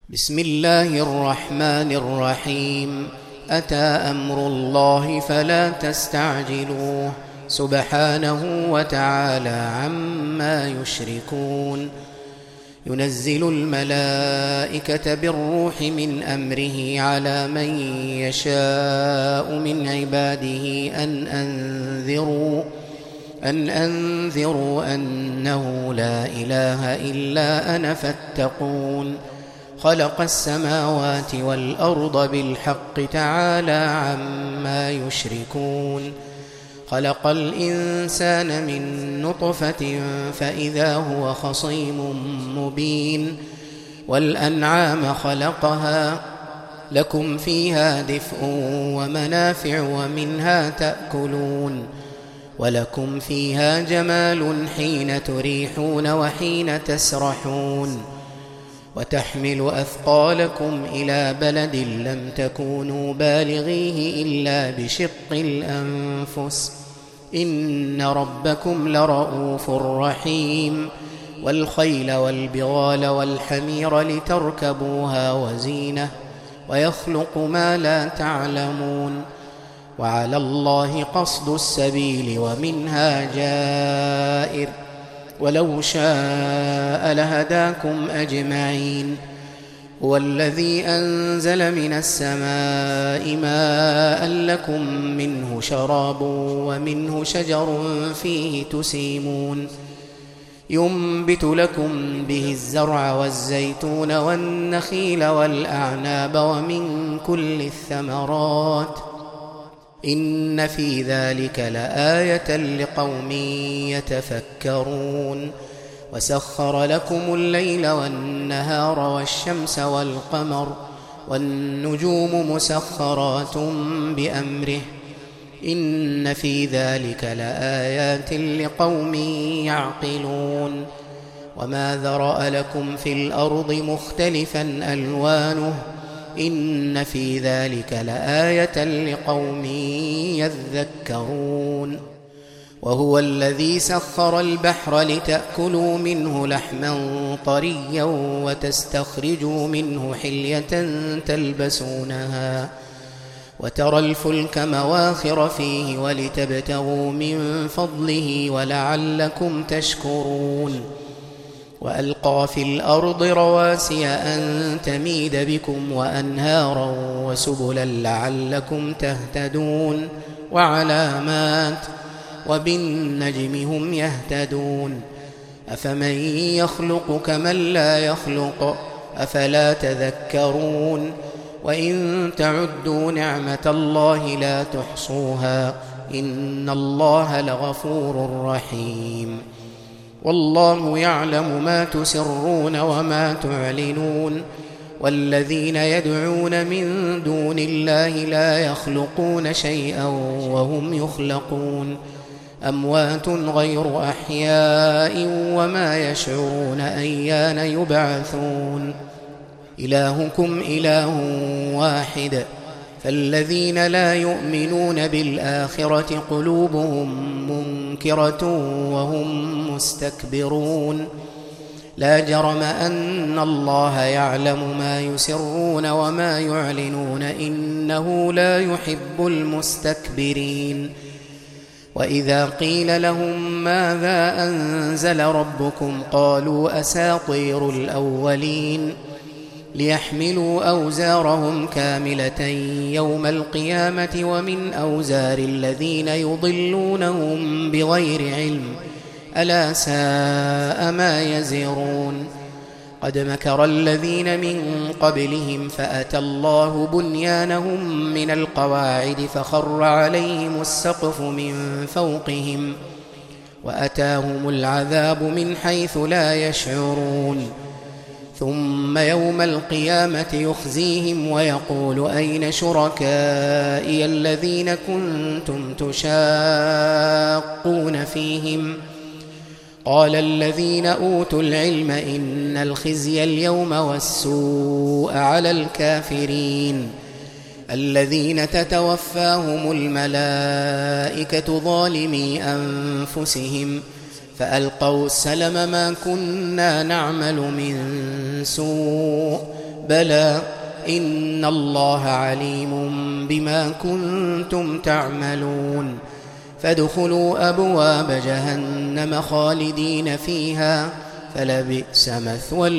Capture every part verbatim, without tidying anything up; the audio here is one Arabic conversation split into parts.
بسم الله الرحمن الرحيم. أتى أمر الله فلا تستعجلوه سبحانه وتعالى عما يشركون. ينزل الملائكة بالروح من أمره على من يشاء من عباده أن أنذروا أن أنذروا أنه لا إله إلا أنا فاتقون. خلق السماوات والأرض بالحق تعالى عما يشركون. خلق الإنسان من نطفة فإذا هو خصيم مبين. والأنعام خلقها لكم فيها دفء ومنافع ومنها تأكلون. ولكم فيها جمال حين تريحون وحين تسرحون. وتحمل أثقالكم إلى بلد لم تكونوا بالغيه إلا بشق الأنفس إن ربكم لرؤوف رحيم. والخيل والبغال والحمير لتركبوها وزينة ويخلق ما لا تعلمون. وعلى الله قصد السبيل ومنها جائر ولو شاء لهداكم أجمعين. هو الذي أنزل من السماء ماء لكم منه شراب ومنه شجر فيه تسيمون. ينبت لكم به الزرع والزيتون والنخيل والأعناب ومن كل الثمرات إن في ذلك لآية لقوم يتفكرون. وسخر لكم الليل والنهار والشمس والقمر والنجوم مسخرات بأمره إن في ذلك لآيات لقوم يعقلون. وما ذرأ لكم في الأرض مختلفا ألوانه إن في ذلك لآية لقوم يذكرون. وهو الذي سخر البحر لتأكلوا منه لحما طريا وتستخرجوا منه حلية تلبسونها وترى الفلك مواخر فيه ولتبتغوا من فضله ولعلكم تشكرون. وألقى في الأرض رواسي أن تميد بكم وأنهارا وسبلا لعلكم تهتدون وعلامات وبالنجم هم يهتدون. أفمن يخلق كمن لا يخلق أفلا تذكرون. وإن تعدوا نعمة الله لا تحصوها إن الله لغفور رحيم. والله يعلم ما تسرون وما تعلنون. والذين يدعون من دون الله لا يخلقون شيئا وهم يخلقون. أموات غير أحياء وما يشعرون أيان يبعثون. إلهكم إله واحد فالذين لا يؤمنون بالآخرة قلوبهم منكرة وهم مستكبرون. لا جرم أن الله يعلم ما يسرون وما يعلنون إنه لا يحب المستكبرين. وإذا قيل لهم ماذا أنزل ربكم قالوا أساطير الأولين. ليحملوا أوزارهم كاملة يوم القيامة ومن أوزار الذين يضلونهم بغير علم ألا ساء ما يزرون. قد مكر الذين من قبلهم فأتى الله بنيانهم من القواعد فخر عليهم السقف من فوقهم وأتاهم العذاب من حيث لا يشعرون. ثم يوم القيامة يخزيهم ويقول أين شركائي الذين كنتم تشاقون فيهم قال الذين أوتوا العلم إن الخزي اليوم والسوء على الكافرين الذين تتوفاهم الملائكة ظالمي أنفسهم فألقوا السلم ما كنا نعمل من سوء بلى إن الله عليم بما كنتم تعملون فادخلوا أبواب جهنم خالدين فيها فلبئس مثوى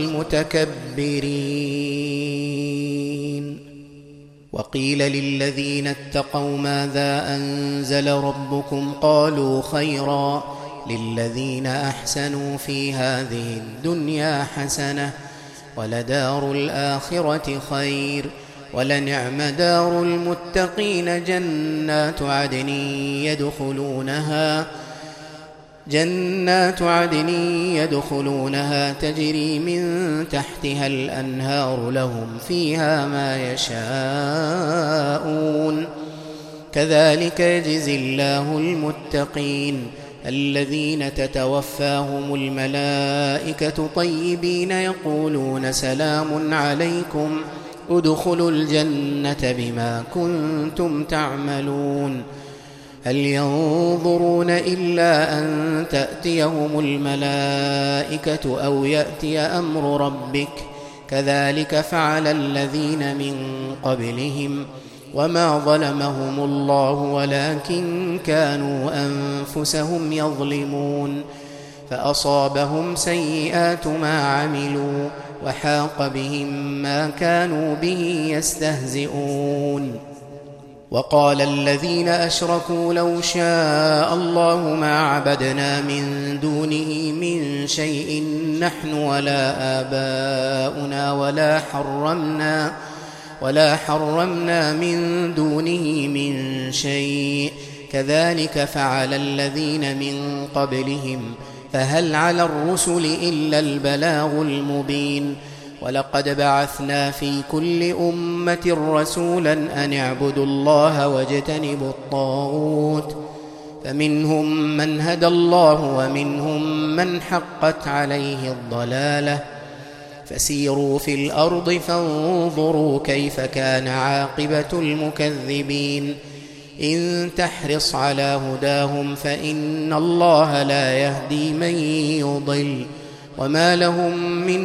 المتكبرين. وقيل للذين اتقوا ماذا أنزل ربكم قالوا خيرا للذين أحسنوا في هذه الدنيا حسنة ولدار الآخرة خير ولنعم دار المتقين جنات عدن يدخلونها جنات عدن يدخلونها تجري من تحتها الأنهار لهم فيها ما يشاءون كذلك يجزي الله المتقين الذين تتوفاهم الملائكة طيبين يقولون سلام عليكم ادخلوا الجنة بما كنتم تعملون هل ينظرون إلا أن تأتيهم الملائكة أو يأتي أمر ربك كذلك فعل الذين من قبلهم وما ظلمهم الله ولكن كانوا أنفسهم يظلمون فأصابهم سيئات ما عملوا وحاق بهم ما كانوا به يستهزئون. وقال الذين أشركوا لو شاء الله ما عبدنا من دونه من شيء نحن ولا آباؤنا ولا حرمنا ولا حرمنا من دونه من شيء كذلك فعل الذين من قبلهم فهل على الرسل إلا البلاغ المبين ولقد بعثنا في كل أمة رسولا أن اعبدوا الله واجتنبوا الطاغوت فمنهم من هدى الله ومنهم من حقت عليه الضلالة فسيروا في الأرض فانظروا كيف كان عاقبة المكذبين إن تحرص على هداهم فإن الله لا يهدي من يضل وما لهم من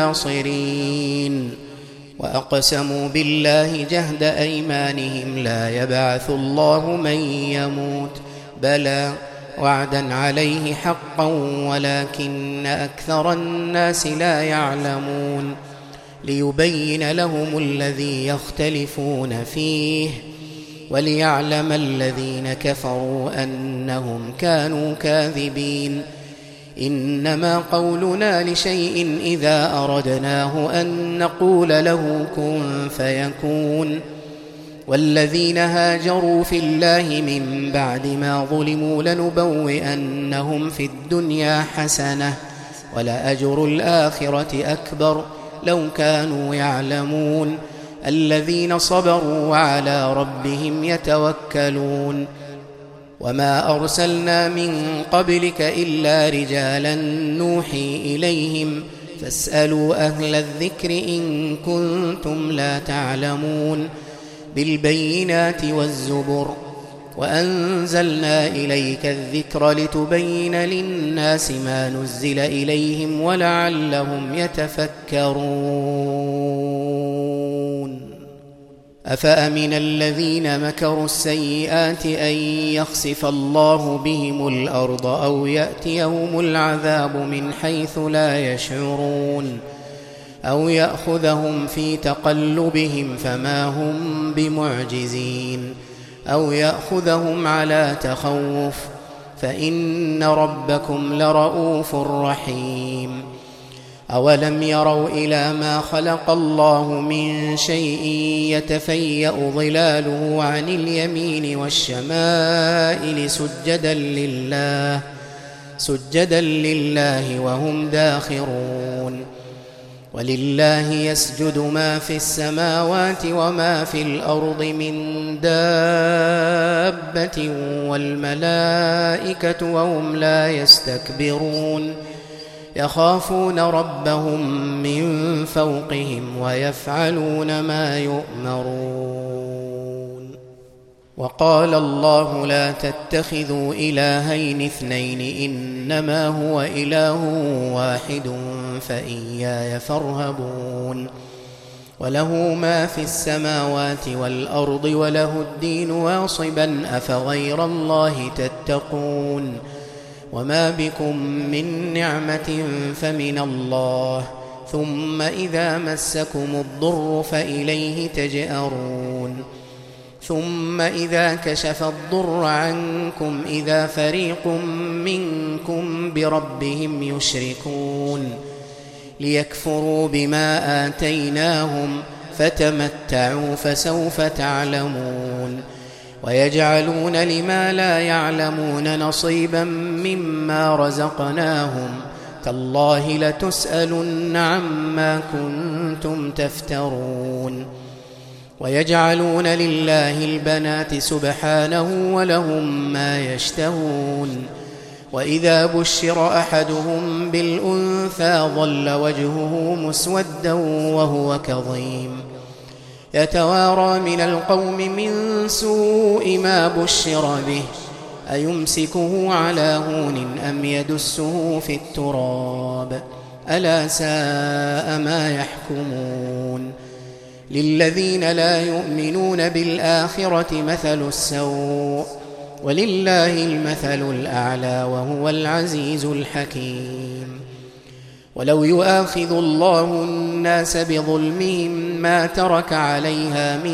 ناصرين. وأقسموا بالله جهد أيمانهم لا يبعث الله من يموت بلى وعدا عليه حقا ولكن أكثر الناس لا يعلمون ليبين لهم الذي يختلفون فيه وليعلم الذين كفروا أنهم كانوا كاذبين. إنما قولنا لشيء إذا أردناه أن نقول له كن فيكون. والذين هاجروا في الله من بعد ما ظلموا لنبوئنهم في الدنيا حسنة ولأجر الآخرة أكبر لو كانوا يعلمون الذين صبروا وعلى ربهم يتوكلون. وما أرسلنا من قبلك إلا رجالا نوحي إليهم فاسألوا أهل الذكر إن كنتم لا تعلمون بالبينات والزبر وأنزلنا إليك الذكر لتبين للناس ما نزل إليهم ولعلهم يتفكرون. أفأمن الذين مكروا السيئات أن يخسف الله بهم الأرض أو يأتيهم العذاب من حيث لا يشعرون أو يأخذهم في تقلبهم فما هم بمعجزين أو يأخذهم على تخوف فإن ربكم لرؤوف رحيم. أولم يروا إلى ما خلق الله من شيء يتفيأ ظلاله عن اليمين والشمائل سجدا لله سجدا لله وهم داخرون. ولله يسجد ما في السماوات وما في الأرض من دابة والملائكة وهم لا يستكبرون يخافون ربهم من فوقهم ويفعلون ما يؤمرون. وقال الله لا تتخذوا إلهين اثنين إنما هو إله واحد فإياي فارهبون. وله ما في السماوات والأرض وله الدين واصبا أفغير الله تتقون وما بكم من نعمة فمن الله ثم إذا مسكم الضر فإليه تجأرون ثم إذا كشف الضر عنكم إذا فريق منكم بربهم يشركون ليكفروا بما آتيناهم فتمتعوا فسوف تعلمون ويجعلون لما لا يعلمون نصيبا مما رزقناهم تالله لتسألن عما كنتم تفترون ويجعلون لله البنات سبحانه ولهم ما يشتهون وإذا بشر أحدهم بالأنثى ظل وجهه مسودا وهو كظيم يتوارى من القوم من سوء ما بشر به أيمسكه على هون أم يدسه في التراب ألا ساء ما يحكمون للذين لا يؤمنون بالآخرة مثل السوء ولله المثل الأعلى وهو العزيز الحكيم ولو يؤاخذ الله الناس بظلمهم ما ترك عليها من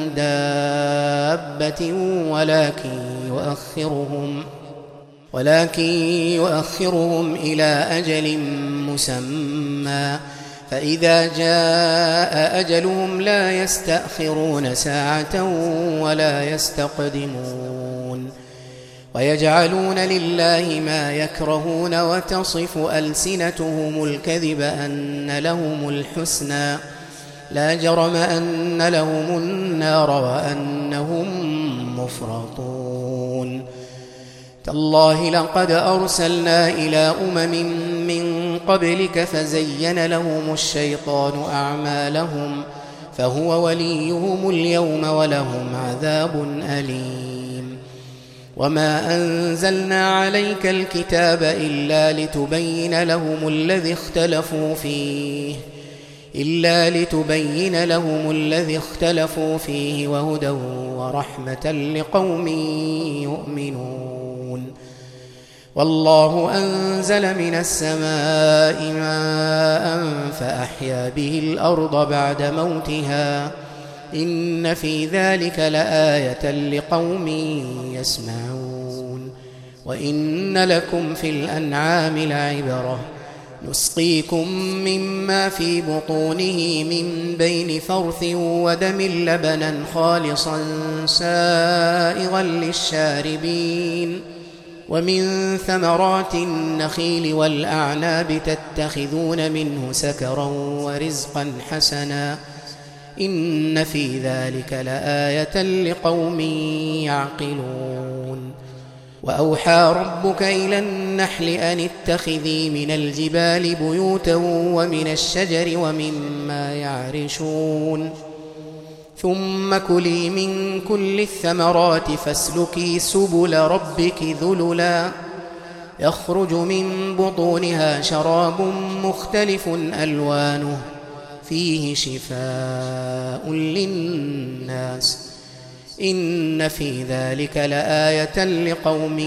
دابة ولكن يؤخرهم ولكن يؤخرهم إلى أجل مسمى فإذا جاء أجلهم لا يستأخرون ساعة ولا يستقدمون ويجعلون لله ما يكرهون وتصف ألسنتهم الكذب أن لهم الحسنى لا جرم أن لهم النار وأنهم مفرطون تالله لقد أرسلنا إلى أمم من قبلك فزين لهم الشيطان أعمالهم فهو وليهم اليوم ولهم عذاب أليم وما أنزلنا عليك الكتاب إلا لتبين لهم الذي اختلفوا فيه إلا لتبين لهم الذي اختلفوا فيه وهدى ورحمة لقوم يؤمنون والله أنزل من السماء ماء فأحيا به الأرض بعد موتها إن في ذلك لآية لقوم يسمعون وإن لكم في الأنعام لعبرة نسقيكم مما في بطونه من بين فرث ودم لبنا خالصا سائغا للشاربين ومن ثمرات النخيل والأعناب تتخذون منه سكرا ورزقا حسنا إن في ذلك لآية لقوم يعقلون وأوحى ربك إلى النحل أن اتخذي من الجبال بيوتا ومن الشجر ومما يعرشون ثم كلي من كل الثمرات فاسلكي سبل ربك ذللا يخرج من بطونها شراب مختلف ألوانه فيه شفاء للناس إن في ذلك لآية لقوم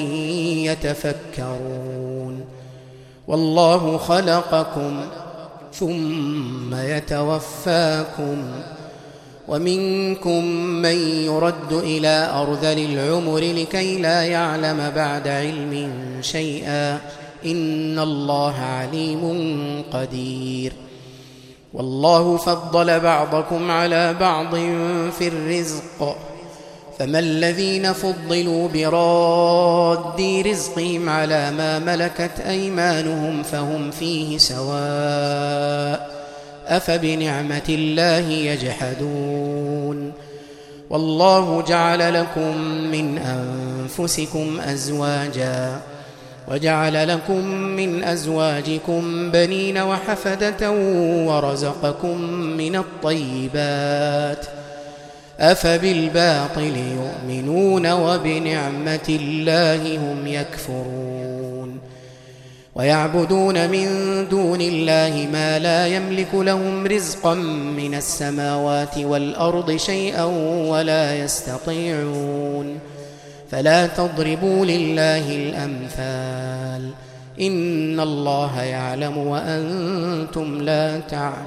يتفكرون والله خلقكم ثم يتوفاكم ومنكم من يرد إلى أرذل العمر لكي لا يعلم بعد علم شيئا إن الله عليم قدير والله فضل بعضكم على بعض في الرزق فما الذين فضلوا براد رزقهم على ما ملكت أيمانهم فهم فيه سواء أفبنعمة الله يجحدون والله جعل لكم من أنفسكم أزواجا وجعل لكم من أزواجكم بنين وحفدة ورزقكم من الطيبات أفبالباطل يؤمنون وبنعمة الله هم يكفرون ويعبدون من دون الله ما لا يملك لهم رزقا من السماوات والأرض شيئا ولا يستطيعون فلا تضربوا لله الأمثال إن الله يعلم وأنتم لا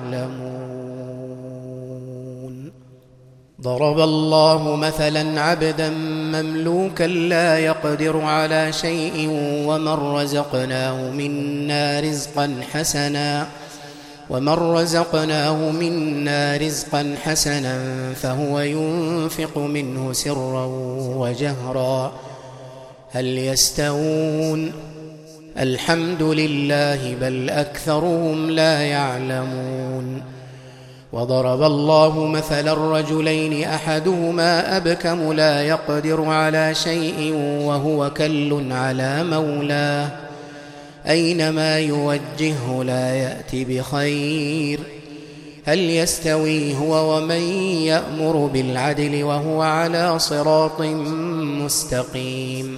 تعلمون. ضرب الله مثلا عبدا مملوكا لا يقدر على شيء ومن رزقناه منا رزقا حسنا ومن رزقناه منا رزقا حسنا فهو ينفق منه سرا وجهرا هل يستوون الحمد لله بل أكثرهم لا يعلمون. وضرب الله مثلا الرجلين أحدهما أبكم لا يقدر على شيء وهو كل على مولاه أينما يوجهه لا يأتي بخير هل يستوي هو ومن يأمر بالعدل وهو على صراط مستقيم.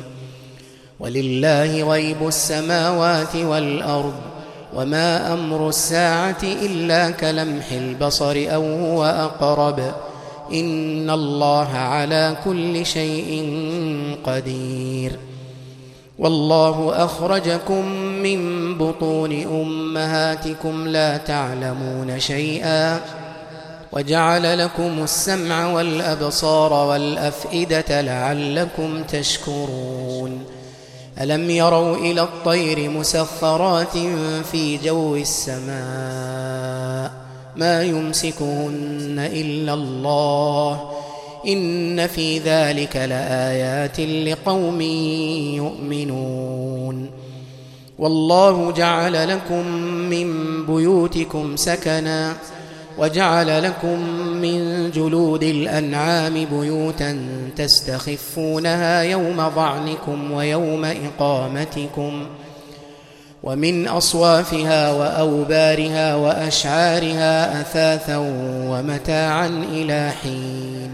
ولله غيب السماوات والأرض وما أمر الساعة إلا كلمح البصر أو هو أقرب إن الله على كل شيء قدير. والله أخرجكم من بطون أمهاتكم لا تعلمون شيئا وجعل لكم السمع والأبصار والأفئدة لعلكم تشكرون. ألم يروا إلى الطير مسخرات في جو السماء ما يمسكهن إلا الله إن في ذلك لآيات لقوم يؤمنون. والله جعل لكم من بيوتكم سكنا وجعل لكم من جلود الأنعام بيوتا تستخفونها يوم ظعنكم ويوم إقامتكم ومن أصوافها وأوبارها وأشعارها أثاثا ومتاعا إلى حين.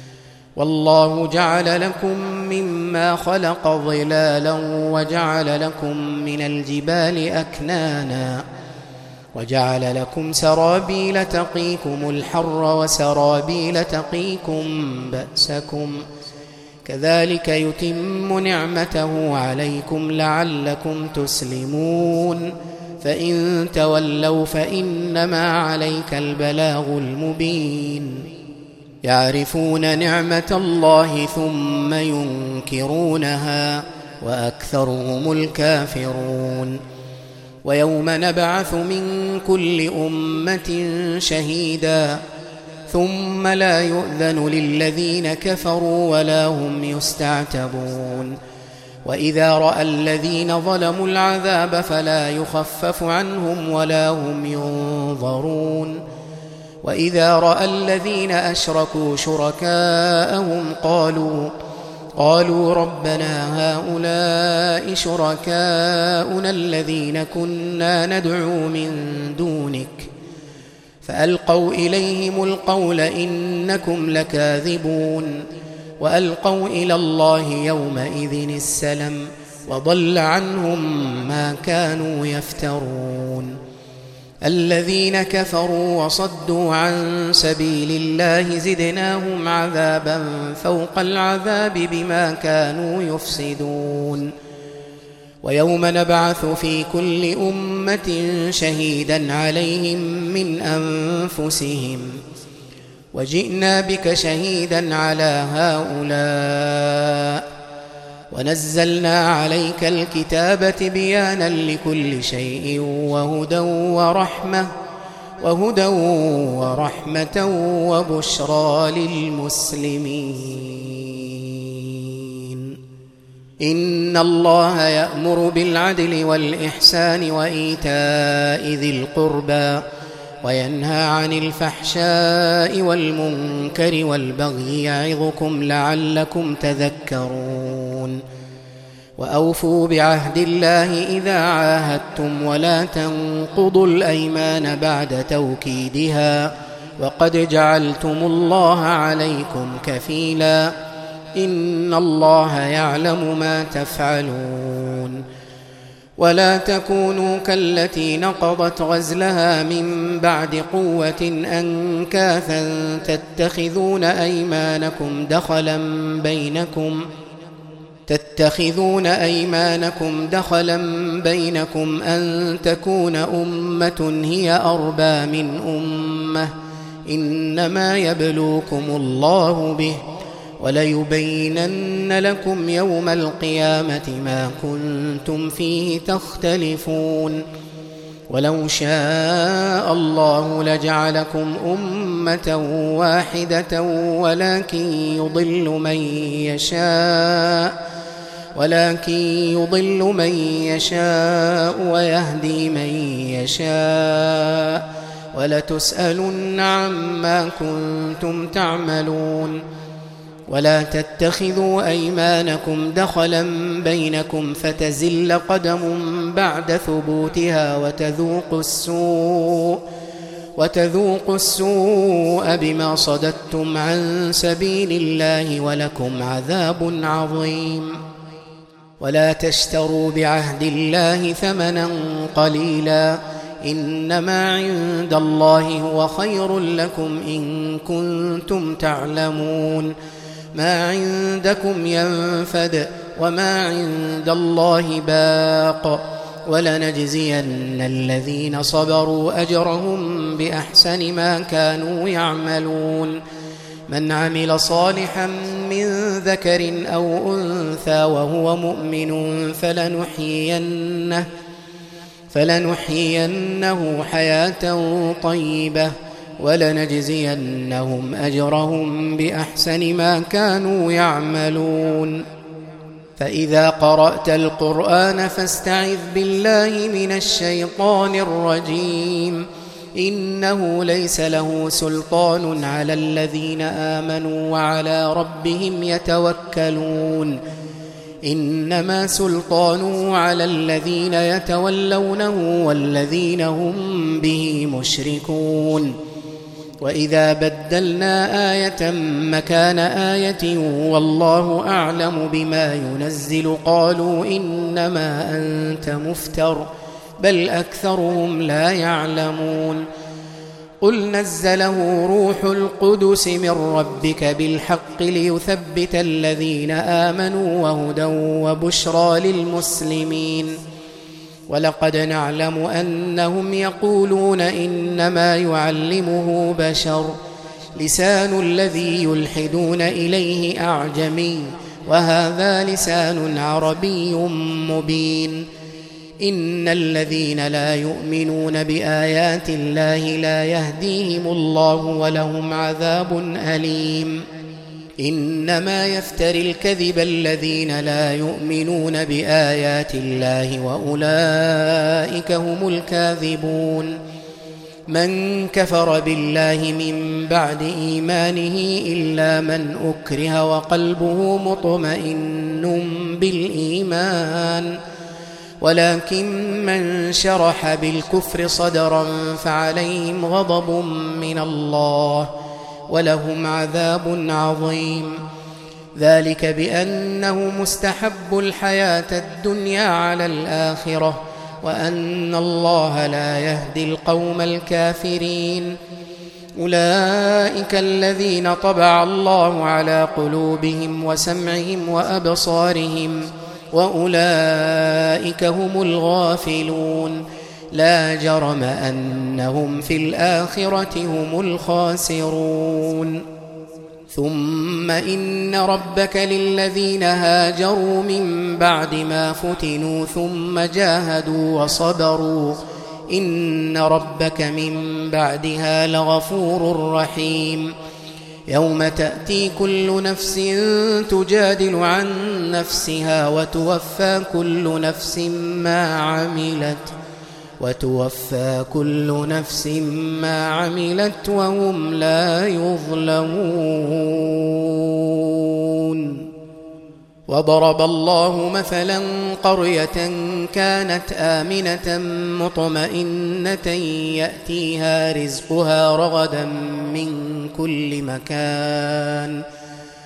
والله جعل لكم مما خلق ظلالا وجعل لكم من الجبال أكنانا وجعل لكم سرابيل تقيكم الحر وسرابيل تقيكم بأسكم كذلك يتم نعمته عليكم لعلكم تسلمون. فإن تولوا فإنما عليك البلاغ المبين. يعرفون نعمة الله ثم ينكرونها وأكثرهم الكافرون. ويوم نبعث من كل أمة شهيدا ثم لا يؤذن للذين كفروا ولا هم يستعتبون. وإذا رأى الذين ظلموا العذاب فلا يخفف عنهم ولا هم ينظرون. وإذا رأى الذين أشركوا شركاءهم قالوا قالوا ربنا هؤلاء شركاؤنا الذين كنا ندعو من دونك فألقوا إليهم القول إنكم لكاذبون. وألقوا إلى الله يومئذ السلم وضل عنهم ما كانوا يفترون. الذين كفروا وصدوا عن سبيل الله زدناهم عذابا فوق العذاب بما كانوا يفسدون. ويوم نبعث في كل أمة شهيدا عليهم من أنفسهم وجئنا بك شهيدا على هؤلاء ونزلنا عليك الكتاب تبيانا لكل شيء وهدى ورحمة وهدى ورحمة وبشرى للمسلمين. إن الله يأمر بالعدل والإحسان وإيتاء ذي القربى وينهى عن الفحشاء والمنكر والبغي يعظكم لعلكم تذكرون. وأوفوا بعهد الله إذا عاهدتم ولا تنقضوا الأيمان بعد توكيدها وقد جعلتم الله عليكم كفيلا إن الله يعلم ما تفعلون. ولا تكونوا كالتي نقضت غزلها من بعد قوة أنكاثا تتخذون أيمانكم دخلا بينكم تتخذون أيمانكم دخلا بينكم أن تكون أمة هي أربى من أمة إنما يبلوكم الله به وليبينن لكم يوم القيامة ما كنتم فيه تختلفون ولو شاء الله لجعلكم أمة واحدة ولكن يضل من يشاء ولكن يضل من يشاء ويهدي من يشاء ولتسألن عما كنتم تعملون ولا تتخذوا أيمانكم دخلا بينكم فتزل قدم بعد ثبوتها وتذوقوا السوء وتذوقوا السوء بما صددتم عن سبيل الله ولكم عذاب عظيم ولا تشتروا بعهد الله ثمنا قليلا إنما عند الله هو خير لكم إن كنتم تعلمون ما عندكم ينفد وما عند الله باق ولنجزين الذين صبروا أجرهم بأحسن ما كانوا يعملون من عمل صالحا من ذكر أو أنثى وهو مؤمن فلنحيينه فلنحيينه حياة طيبة ولنجزينهم أجرهم بأحسن ما كانوا يعملون فإذا قرأت القرآن فاستعذ بالله من الشيطان الرجيم إنه ليس له سلطان على الذين آمنوا وعلى ربهم يتوكلون إنما سلطانه على الذين يتولونه والذين هم به مشركون وإذا بدلنا آية مكان آية والله أعلم بما ينزل قالوا إنما أنت مفتر بل أكثرهم لا يعلمون قل نزله روح القدس من ربك بالحق ليثبت الذين آمنوا وهدى وبشرى للمسلمين ولقد نعلم أنهم يقولون إنما يعلمه بشر لسان الذي يلحدون إليه أعجمي وهذا لسان عربي مبين إن الذين لا يؤمنون بآيات الله لا يهديهم الله ولهم عذاب أليم إنما يفتري الكذب الذين لا يؤمنون بآيات الله وأولئك هم الكاذبون من كفر بالله من بعد إيمانه إلا من أكره وقلبه مطمئن بالإيمان ولكن من شرح بالكفر صدرا فعليهم غضب من الله ولهم عذاب عظيم ذلك بأنه مستحب الحياة الدنيا على الآخرة وأن الله لا يهدي القوم الكافرين أولئك الذين طبع الله على قلوبهم وسمعهم وأبصارهم وأولئك هم الغافلون لا جرم أنهم في الآخرة هم الخاسرون ثم إن ربك للذين هاجروا من بعد ما فتنوا ثم جاهدوا وصبروا إن ربك من بعدها لغفور رحيم يوم تأتي كل نفس تجادل عن نفسها وتوفى كل نفس ما عملت وتوفى كل نفس ما عملت وهم لا يظلمون وضرب الله مثلا قرية كانت آمنة مطمئنة يأتيها رزقها رغدا من كل مكان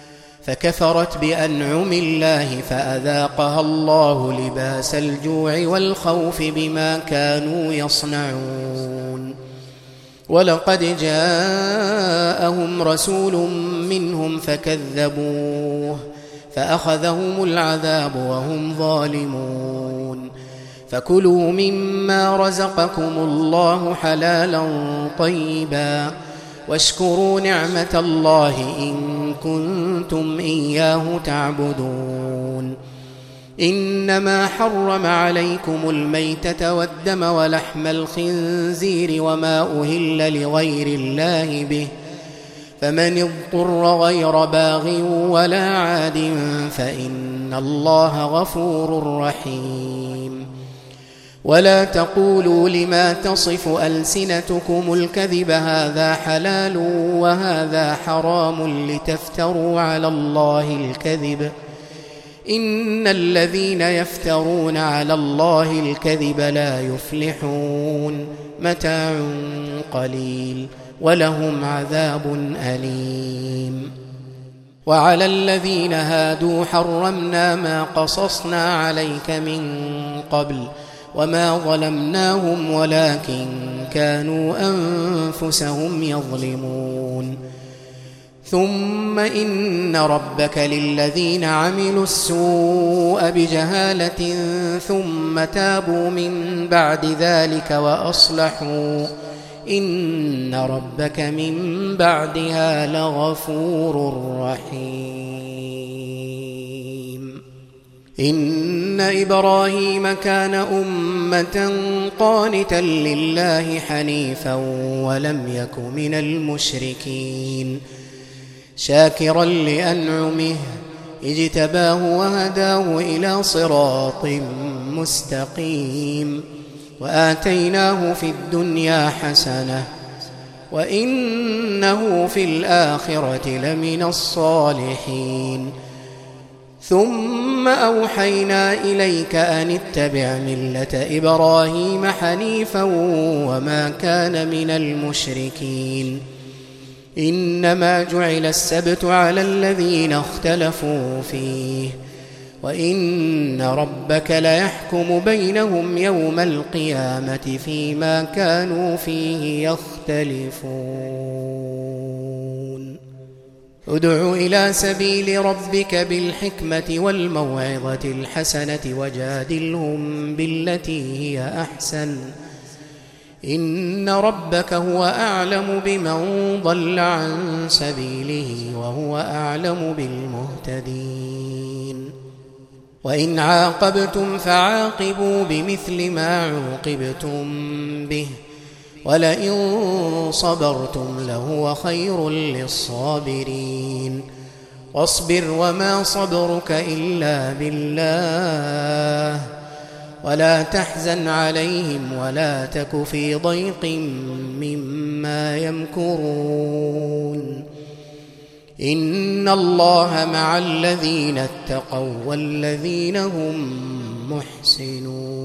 فكفرت بأنعم الله فأذاقها الله لباس الجوع والخوف بما كانوا يصنعون. ولقد جاءهم رسول منهم فكذبوه فأخذهم العذاب وهم ظالمون. فكلوا مما رزقكم الله حلالا طيبا واشكروا نعمة الله إن كنتم إياه تعبدون. إنما حرم عليكم الميتة والدم ولحم الخنزير وما أهل لغير الله به، فمن اضطر غير باغ ولا عاد فإن الله غفور رحيم. ولا تقولوا لما تصف ألسنتكم الكذب هذا حلال وهذا حرام لتفتروا على الله الكذب، إن الذين يفترون على الله الكذب لا يفلحون. متاع قليل ولهم عذاب أليم. وعلى الذين هادوا حرمنا ما قصصنا عليك من قبل وما ظلمناهم ولكن كانوا أنفسهم يظلمون. ثم إن ربك للذين عملوا السوء بجهالة ثم تابوا من بعد ذلك وأصلحوا إن ربك من بعدها لغفور رحيم. إن إبراهيم كان أمة قانتا لله حنيفا ولم يك من المشركين، شاكرا لأنعمه اجتباه وهداه إلى صراط مستقيم، وآتيناه في الدنيا حسنة وإنه في الآخرة لمن الصالحين. ثم أوحينا إليك أن اتبع ملة إبراهيم حنيفا وما كان من المشركين. إنما جعل السبت على الذين اختلفوا فيه، وإن ربك ليحكم بينهم يوم القيامة فيما كانوا فيه يختلفون. ادع إلى سبيل ربك بالحكمة والموعظة الحسنة وجادلهم بالتي هي أحسن، إن ربك هو أعلم بمن ضل عن سبيله وهو أعلم بالمهتدين. وإن عاقبتم فعاقبوا بمثل ما عوقبتم به ولئن صبرتم لهو خير للصابرين. واصبر وما صبرك إلا بالله ولا تحزن عليهم ولا تك في ضيق مما يمكرون. إن الله مع الذين اتقوا والذين هم محسنون.